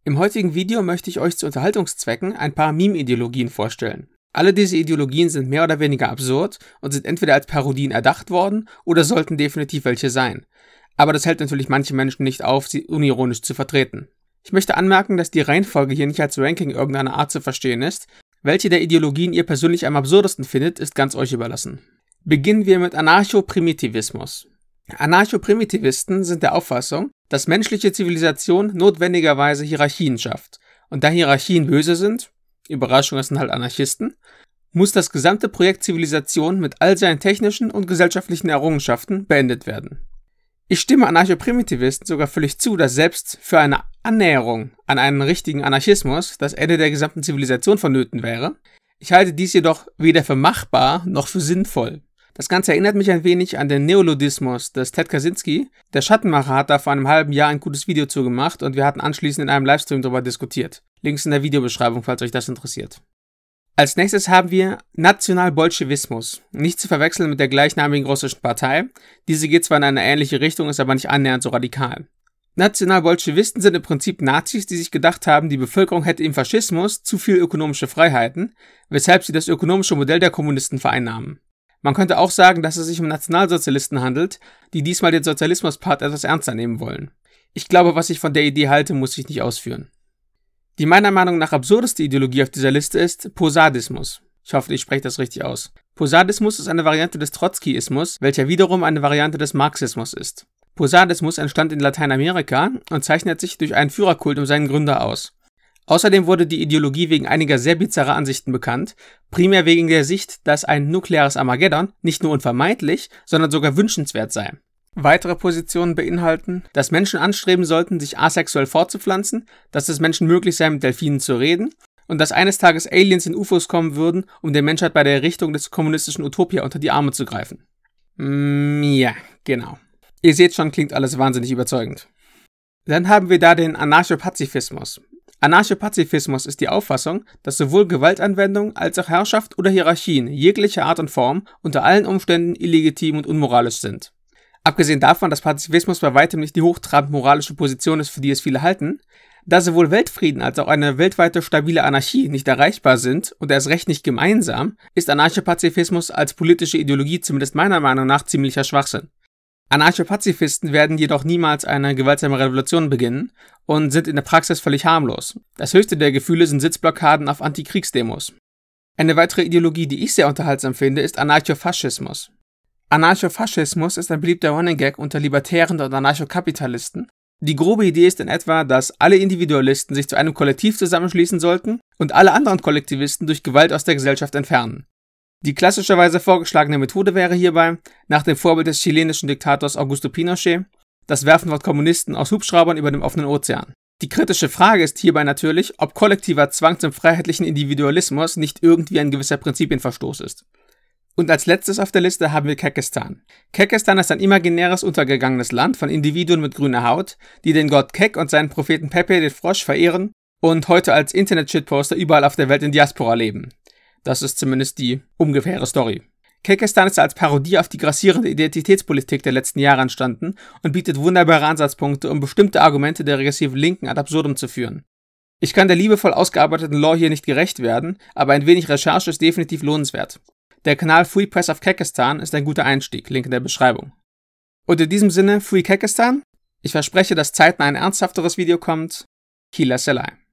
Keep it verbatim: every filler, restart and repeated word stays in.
Im heutigen Video möchte ich euch zu Unterhaltungszwecken ein paar Meme-Ideologien vorstellen. Alle diese Ideologien sind mehr oder weniger absurd und sind entweder als Parodien erdacht worden oder sollten definitiv welche sein. Aber das hält natürlich manche Menschen nicht auf, sie unironisch zu vertreten. Ich möchte anmerken, dass die Reihenfolge hier nicht als Ranking irgendeiner Art zu verstehen ist. Welche der Ideologien ihr persönlich am absurdesten findet, ist ganz euch überlassen. Beginnen wir mit Anarcho-Primitivismus. Anarcho-Primitivisten sind der Auffassung, dass menschliche Zivilisation notwendigerweise Hierarchien schafft. Und da Hierarchien böse sind, Überraschung, es sind halt Anarchisten, muss das gesamte Projekt Zivilisation mit all seinen technischen und gesellschaftlichen Errungenschaften beendet werden. Ich stimme Anarcho-Primitivisten sogar völlig zu, dass selbst für eine Annäherung an einen richtigen Anarchismus das Ende der gesamten Zivilisation vonnöten wäre. Ich halte dies jedoch weder für machbar noch für sinnvoll. Das Ganze erinnert mich ein wenig an den Neoludismus des Ted Kaczynski. Der Schattenmacher hat da vor einem halben Jahr ein gutes Video zu gemacht und wir hatten anschließend in einem Livestream darüber diskutiert. Links in der Videobeschreibung, falls euch das interessiert. Als nächstes haben wir Nationalbolschewismus. Nicht zu verwechseln mit der gleichnamigen russischen Partei. Diese geht zwar in eine ähnliche Richtung, ist aber nicht annähernd so radikal. Nationalbolschewisten sind im Prinzip Nazis, die sich gedacht haben, die Bevölkerung hätte im Faschismus zu viel ökonomische Freiheiten, weshalb sie das ökonomische Modell der Kommunisten vereinnahmen. Man könnte auch sagen, dass es sich um Nationalsozialisten handelt, die diesmal den Sozialismus-Part etwas ernster nehmen wollen. Ich glaube, was ich von der Idee halte, muss ich nicht ausführen. Die meiner Meinung nach absurdeste Ideologie auf dieser Liste ist Posadismus. Ich hoffe, ich spreche das richtig aus. Posadismus ist eine Variante des Trotzkiismus, welcher wiederum eine Variante des Marxismus ist. Posadismus entstand in Lateinamerika und zeichnet sich durch einen Führerkult um seinen Gründer aus. Außerdem wurde die Ideologie wegen einiger sehr bizarrer Ansichten bekannt, primär wegen der Sicht, dass ein nukleares Armageddon nicht nur unvermeidlich, sondern sogar wünschenswert sei. Weitere Positionen beinhalten, dass Menschen anstreben sollten, sich asexuell fortzupflanzen, dass es Menschen möglich sei, mit Delfinen zu reden und dass eines Tages Aliens in U F Os kommen würden, um der Menschheit bei der Errichtung des kommunistischen Utopia unter die Arme zu greifen. Mm, ja, genau. Ihr seht schon, klingt alles wahnsinnig überzeugend. Dann haben wir da den Anarcho-Pazifismus. Anarcho-Pazifismus ist die Auffassung, dass sowohl Gewaltanwendung als auch Herrschaft oder Hierarchien jeglicher Art und Form unter allen Umständen illegitim und unmoralisch sind. Abgesehen davon, dass Pazifismus bei weitem nicht die hochtrabend moralische Position ist, für die es viele halten, da sowohl Weltfrieden als auch eine weltweite stabile Anarchie nicht erreichbar sind und erst recht nicht gemeinsam, ist Anarcho-Pazifismus als politische Ideologie zumindest meiner Meinung nach ziemlicher Schwachsinn. Anarcho-Pazifisten werden jedoch niemals eine gewaltsame Revolution beginnen und sind in der Praxis völlig harmlos. Das höchste der Gefühle sind Sitzblockaden auf Antikriegsdemos. Eine weitere Ideologie, die ich sehr unterhaltsam finde, ist Anarchofaschismus. Anarchofaschismus ist ein beliebter Running Gag unter Libertären und Anarchokapitalisten. Die grobe Idee ist in etwa, dass alle Individualisten sich zu einem Kollektiv zusammenschließen sollten und alle anderen Kollektivisten durch Gewalt aus der Gesellschaft entfernen. Die klassischerweise vorgeschlagene Methode wäre hierbei, nach dem Vorbild des chilenischen Diktators Augusto Pinochet, das Werfen von Kommunisten aus Hubschraubern über dem offenen Ozean. Die kritische Frage ist hierbei natürlich, ob kollektiver Zwang zum freiheitlichen Individualismus nicht irgendwie ein gewisser Prinzipienverstoß ist. Und als letztes auf der Liste haben wir Kekistan. Kekistan ist ein imaginäres, untergegangenes Land von Individuen mit grüner Haut, die den Gott Kek und seinen Propheten Pepe, den Frosch, verehren und heute als Internet-Shitposter überall auf der Welt in Diaspora leben. Das ist zumindest die ungefähre Story. Kekistan ist als Parodie auf die grassierende Identitätspolitik der letzten Jahre entstanden und bietet wunderbare Ansatzpunkte, um bestimmte Argumente der regressiven Linken ad absurdum zu führen. Ich kann der liebevoll ausgearbeiteten Lore hier nicht gerecht werden, aber ein wenig Recherche ist definitiv lohnenswert. Der Kanal Free Press of Kekistan ist ein guter Einstieg, Link in der Beschreibung. Und in diesem Sinne, Free Kekistan. Ich verspreche, dass zeitnah ein ernsthafteres Video kommt. Kila Selai.